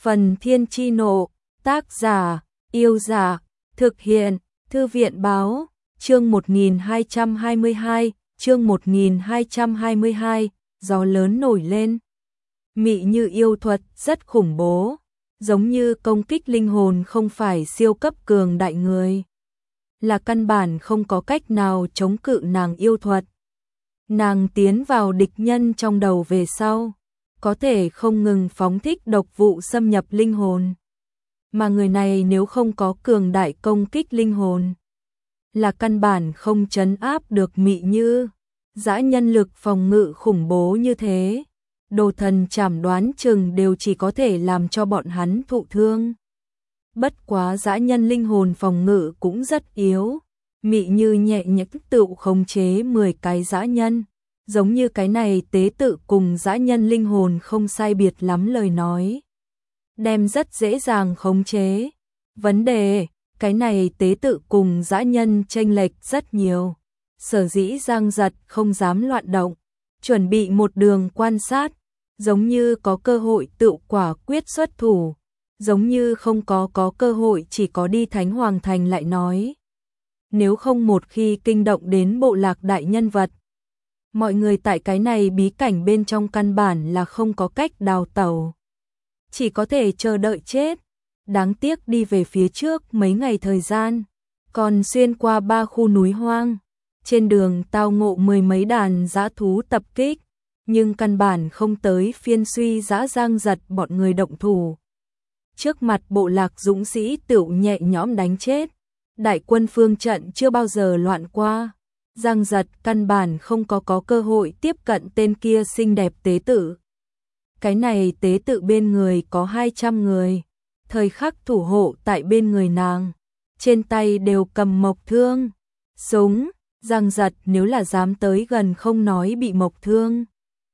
Phần Thiên Chi Nộ, tác giả, Yêu Giả, thực hiện, Thư viện Báo, chương 1222, chương 1222, gió lớn nổi lên. Mị Như yêu thuật rất khủng bố, giống như công kích linh hồn không phải siêu cấp cường đại người. Là căn bản không có cách nào chống cự nàng yêu thuật. Nàng tiến vào địch nhân trong đầu về sau, có thể không ngừng phóng thích độc vụ xâm nhập linh hồn. Mà người này nếu không có cường đại công kích linh hồn, là căn bản không trấn áp được Mị Như. Dã nhân lực phòng ngự khủng bố như thế, đồ thần chảm đoán chừng đều chỉ có thể làm cho bọn hắn thụ thương. Bất quá dã nhân linh hồn phòng ngự cũng rất yếu. Mị Như nhẹ nhàng tự khống chế 10 cái dã nhân, giống như cái này tế tự cùng dã nhân linh hồn không sai biệt lắm lời nói. Đem rất dễ dàng khống chế. Vấn đề, cái này tế tự cùng dã nhân chênh lệch rất nhiều. Sở dĩ Giang Giật không dám loạn động, chuẩn bị một đường quan sát, giống như có cơ hội tự quả quyết xuất thủ, giống như không có cơ hội chỉ có đi Thánh Hoàng Thành lại nói. Nếu không một khi kinh động đến bộ lạc đại nhân vật, mọi người tại cái này bí cảnh bên trong căn bản là không có cách đào tẩu, chỉ có thể chờ đợi chết. Đáng tiếc đi về phía trước mấy ngày thời gian, còn xuyên qua 3 khu núi hoang, trên đường tao ngộ 10 mấy đàn dã thú tập kích, nhưng căn bản không tới phiên Suy Dã Giang Giật bọn người động thủ. Trước mặt bộ lạc dũng sĩ tựu nhẹ nhõm đánh chết, đại quân phương trận chưa bao giờ loạn qua. Giang Giật căn bản không có cơ hội tiếp cận tên kia xinh đẹp tế tự. Cái này tế tự bên người có 200 người, thời khắc thủ hộ tại bên người nàng, trên tay đều cầm mộc thương, súng. Giang Giật nếu là dám tới gần không nói bị mộc thương,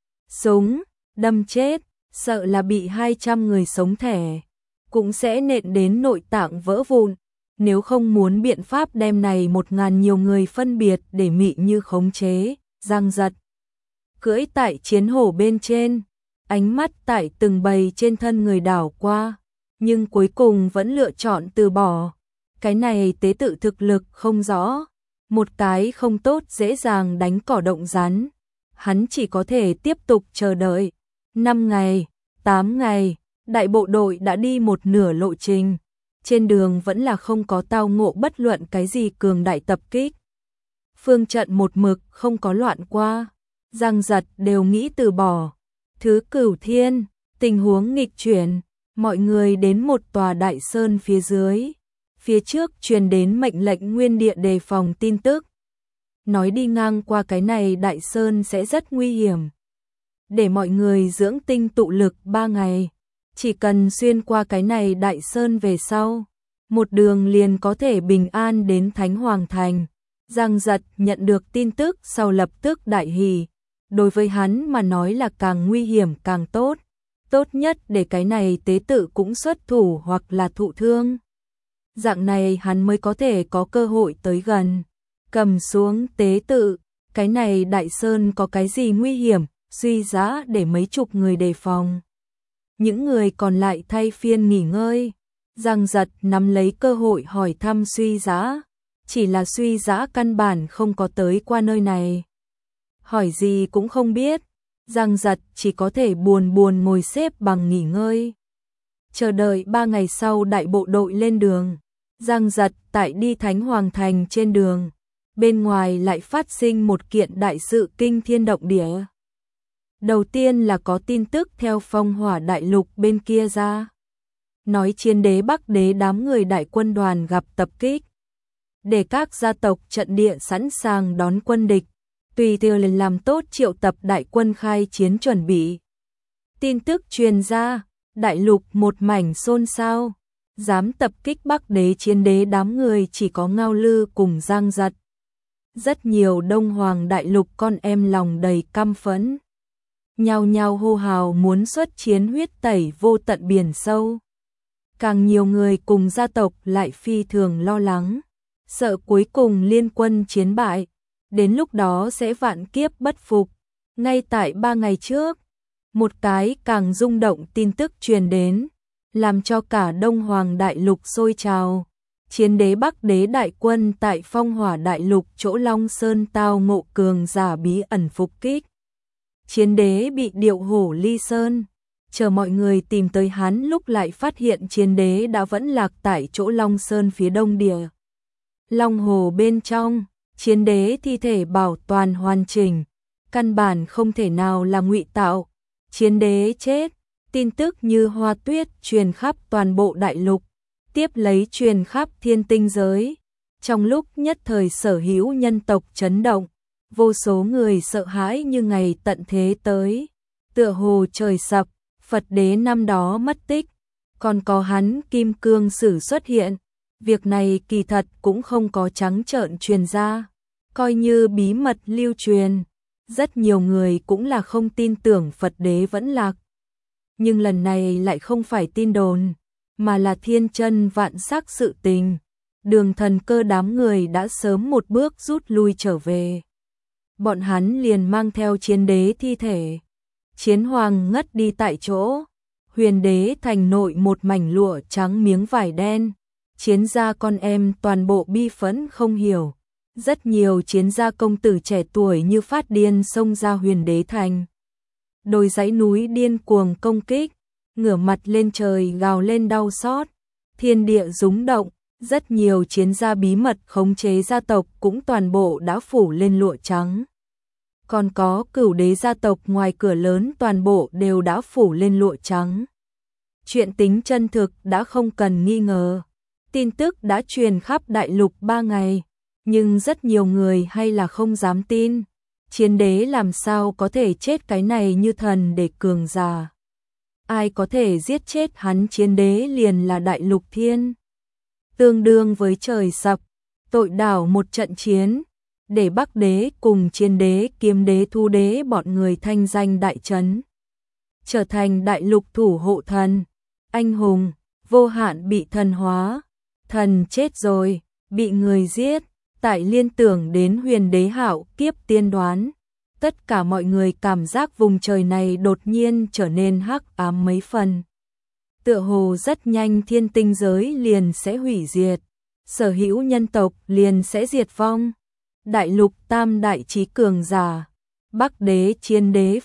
súng đâm chết, sợ là bị 200 người sống thẻ, cũng sẽ nện đến nội tạng vỡ vụn. Nếu không muốn biện pháp đem này 1000 nhiều người phân biệt để Mị Như khống chế. Giang Giật cưỡi tại chiến hổ bên trên, ánh mắt tại từng bầy trên thân người đảo qua, nhưng cuối cùng vẫn lựa chọn từ bỏ. Cái này tế tự thực lực không rõ, một cái không tốt dễ dàng đánh cỏ động rắn. Hắn chỉ có thể tiếp tục chờ đợi. 5 ngày, 8 ngày, đại bộ đội đã đi một nửa lộ trình. Trên đường vẫn là không có tao ngộ bất luận cái gì cường đại tập kích. Phương trận một mực không có loạn qua. Giang Giật đều nghĩ từ bỏ. Thứ Cửu Thiên, tình huống nghịch chuyển, mọi người đến một tòa đại sơn phía dưới. Phía trước truyền đến mệnh lệnh nguyên địa đề phòng tin tức. Nói đi ngang qua cái này đại sơn sẽ rất nguy hiểm. Để mọi người dưỡng tinh tụ lực 3 ngày. Chỉ cần xuyên qua cái này đại sơn về sau, một đường liền có thể bình an đến Thánh Hoàng Thành. Giang Giật nhận được tin tức sau lập tức đại hỉ. Đối với hắn mà nói là càng nguy hiểm càng tốt. Tốt nhất để cái này tế tự cũng xuất thủ hoặc là thụ thương. Dạng này hắn mới có thể có cơ hội tới gần. Cầm xuống tế tự, cái này đại sơn có cái gì nguy hiểm, Suy Dã để mấy chục người đề phòng. Những người còn lại thay phiên nghỉ ngơi. Giang Giật nắm lấy cơ hội hỏi thăm Suy Dã, chỉ là Suy Dã căn bản không có tới qua nơi này. Hỏi gì cũng không biết, Giang Giật chỉ có thể buồn ngồi xếp bằng nghỉ ngơi. Chờ đợi 3 ngày sau đại bộ đội lên đường. Giang Giật tại đi Thánh Hoàng Thành trên đường, bên ngoài lại phát sinh một kiện đại sự kinh thiên động địa. Đầu tiên là có tin tức theo Phong Hỏa Đại Lục bên kia ra, nói Chiến Đế Bắc Đế đám người đại quân đoàn gặp tập kích, để các gia tộc trận địa sẵn sàng đón quân địch, tùy theo lần làm tốt triệu tập đại quân khai chiến chuẩn bị. Tin tức truyền ra, đại lục một mảnh xôn xao. Dám tập kích Bắc Đế Chiến Đế đám người chỉ có Ngao Lư cùng Giang Giật. Rất nhiều Đông Hoàng Đại Lục con em lòng đầy căm phẫn, nhao nhao hô hào muốn xuất chiến huyết tẩy vô tận biển sâu. Càng nhiều người cùng gia tộc lại phi thường lo lắng, sợ cuối cùng liên quân chiến bại, đến lúc đó sẽ vạn kiếp bất phục. Ngay tại 3 ngày trước, một cái càng rung động tin tức truyền đến. làm cho cả Đông Hoàng đại lục sôi trào. Chiến đế Bắc đế đại quân tại Phong Hỏa đại lục chỗ Long Sơn tao ngộ cường giả bí ẩn phục kích. Chiến đế bị điệu hổ ly sơn, chờ mọi người tìm tới hắn lúc lại phát hiện chiến đế đã vẫn lạc tại chỗ Long Sơn phía đông địa. Long hồ bên trong, chiến đế thi thể bảo toàn hoàn chỉnh, căn bản không thể nào là ngụy tạo. Chiến đế chết, tin tức như hoa tuyết truyền khắp toàn bộ đại lục, tiếp lấy truyền khắp thiên tinh giới. Trong lúc nhất thời sở hữu nhân tộc chấn động, vô số người sợ hãi như ngày tận thế tới. Tựa hồ trời sập, Phật đế năm đó mất tích, còn có hắn Kim Cương Sử xuất hiện. Việc này kỳ thật cũng không có trắng trợn truyền ra, coi như bí mật lưu truyền. Rất nhiều người cũng là không tin tưởng Phật đế vẫn lạc. Nhưng lần này lại không phải tin đồn, mà là thiên chân vạn sắc sự tình. Đường Thần Cơ đám người đã sớm một bước rút lui trở về. Bọn hắn liền mang theo chiến đế thi thể. Chiến hoàng ngất đi tại chỗ. Huyền đế thành nội một mảnh lụa trắng miếng vải đen. Chiến gia con em toàn bộ bi phẫn không hiểu. Rất nhiều chiến gia công tử trẻ tuổi như phát điên xông ra Huyền đế thành. Đồi dãy núi điên cuồng công kích, ngửa mặt lên trời gào lên đau xót. Thiên địa rúng động, rất nhiều chiến gia bí mật khống chế gia tộc cũng toàn bộ đã phủ lên lụa trắng. Còn có Cửu đế gia tộc ngoài cửa lớn toàn bộ đều đã phủ lên lụa trắng. Chuyện tính chân thực đã không cần nghi ngờ. Tin tức đã truyền khắp đại lục 3 ngày, nhưng rất nhiều người hay là không dám tin. Chiến đế làm sao có thể chết cái này như thần để cường giả. Ai có thể giết chết hắn chiến đế liền là đại lục thiên. Tương đương với trời sập, tội đảo một trận chiến, để Bắc đế cùng chiến đế Kiếm đế Thu đế bọn người thanh danh đại trấn. Trở thành đại lục thủ hộ thần, anh hùng, vô hạn bị thần hóa. Thần chết rồi, bị người giết, tại liên tưởng đến Huyền đế hạo kiếp tiên đoán. Tất cả mọi người cảm giác vùng trời này đột nhiên trở nên hắc ám mấy phần. Tựa hồ rất nhanh thiên tinh giới liền sẽ hủy diệt, sở hữu nhân tộc liền sẽ diệt vong. Đại lục tam đại chí cường giả, Bắc đế, Chiến đế,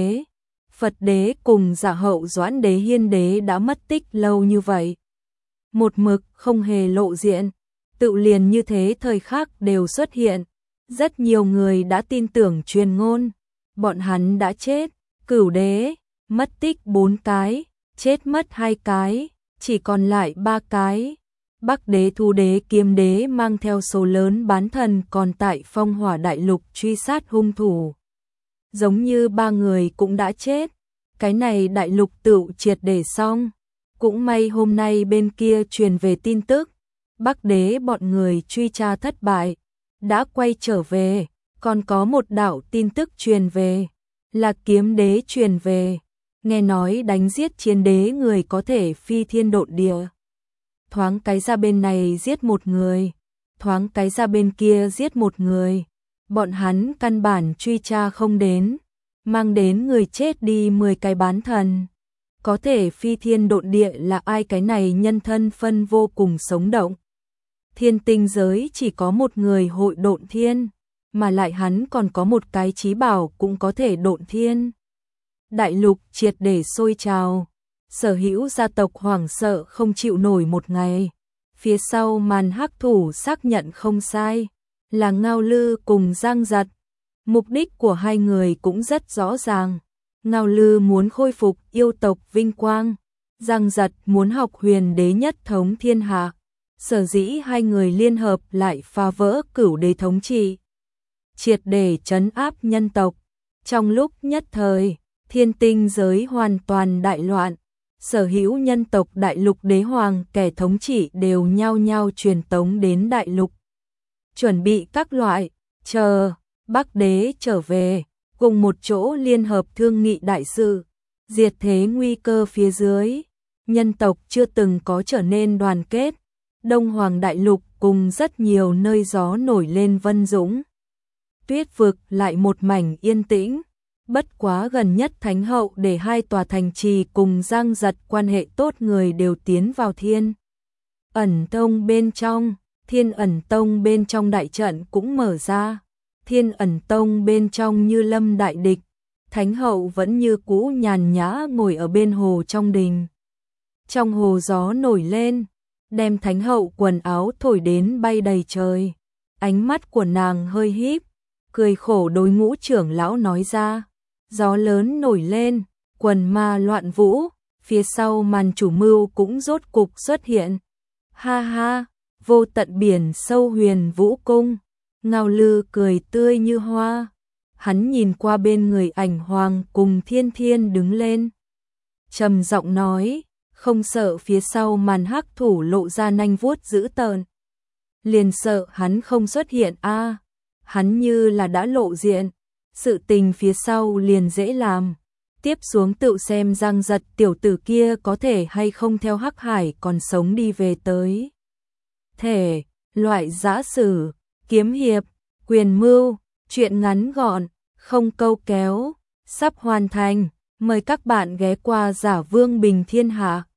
Phật đế cùng Giả hậu Doãn đế, Hiên đế đã mất tích lâu như vậy. Một mực không hề lộ diện, tự liền như thế thời khắc đều xuất hiện. Rất nhiều người đã tin tưởng truyền ngôn, bọn hắn đã chết. Cửu đế, mất tích 4 cái, chết mất 2 cái, chỉ còn lại 3 cái. Bắc đế, Thu đế, Kiếm đế mang theo số lớn bán thần còn tại Phong Hỏa đại lục truy sát hung thủ. Giống như 3 người cũng đã chết, cái này đại lục tựu triệt để xong. Cũng may hôm nay bên kia truyền về tin tức, Bắc đế bọn người truy tra thất bại, đã quay trở về. Còn có một đạo tin tức truyền về, là Kiếm đế truyền về, nghe nói đánh giết Chiến đế người có thể phi thiên độn địa. Thoáng cái ra bên này giết một người, thoáng cái ra bên kia giết một người. Bọn hắn căn bản truy tra không đến, mang đến người chết đi 10 cái bán thần. Có thể phi thiên độn địa là ai, cái này nhân thân phân vô cùng sống động. Thiên tinh giới chỉ có một người hội độn thiên, mà lại hắn còn có một cái chí bảo cũng có thể độn thiên. Đại lục triệt để sôi trào, sở hữu gia tộc hoảng sợ không chịu nổi một ngày. Phía sau màn hắc thủ xác nhận không sai, là Ngao Lư cùng Giang Giật. Mục đích của hai người cũng rất rõ ràng. Ngao Lư muốn khôi phục yêu tộc vinh quang, Giang Giật muốn học Huyền đế nhất thống thiên hạ. Sở dĩ hai người liên hợp lại phá vỡ Cửu đế thống trị, triệt để trấn áp nhân tộc. Trong lúc nhất thời, thiên tinh giới hoàn toàn đại loạn, sở hữu nhân tộc đại lục đế hoàng kẻ thống trị đều nhao nhao truyền tống đến đại lục. Chuẩn bị các loại, chờ Bắc đế trở về, cùng một chỗ liên hợp thương nghị đại sự, diệt thế nguy cơ phía dưới. Nhân tộc chưa từng có trở nên đoàn kết. Đông Hoàng đại lục cùng rất nhiều nơi gió nổi lên vân dũng. Tuyết vực lại một mảnh yên tĩnh. Bất quá gần nhất Thánh hậu để hai tòa thành trì cùng Giang Giật quan hệ tốt người đều tiến vào Thiên Ẩn Tông bên trong. Thiên Ẩn Tông bên trong đại trận cũng mở ra. Thiên Ẩn Tông bên trong như lâm đại địch, Thánh hậu vẫn như cũ nhàn nhã ngồi ở bên hồ trong đình. Trong hồ gió nổi lên, đem Thánh hậu quần áo thổi đến bay đầy trời. Ánh mắt của nàng hơi híp, cười khổ đối Ngũ trưởng lão nói ra. Gió lớn nổi lên, quần ma loạn vũ, phía sau màn chủ mưu cũng rốt cục xuất hiện. Ha ha, vô tận biển sâu huyền vũ cung. Ngao Lư cười tươi như hoa. Hắn nhìn qua bên người Ảnh Hoàng cùng Thiên Thiên đứng lên, trầm giọng nói, không sợ phía sau màn hắc thủ lộ ra nanh vuốt dữ tợn. Liền sợ hắn không xuất hiện a. Hắn như là đã lộ diện, sự tình phía sau liền dễ làm. Tiếp xuống tự xem Giang Giật tiểu tử kia có thể hay không theo Hắc Hải còn sống đi về tới. Thể, loại giã sử, kiếm hiệp, quyền mưu, chuyện ngắn gọn, không câu kéo, sắp hoàn thành. Mời các bạn ghé qua Giả Vương Bình Thiên Hạ.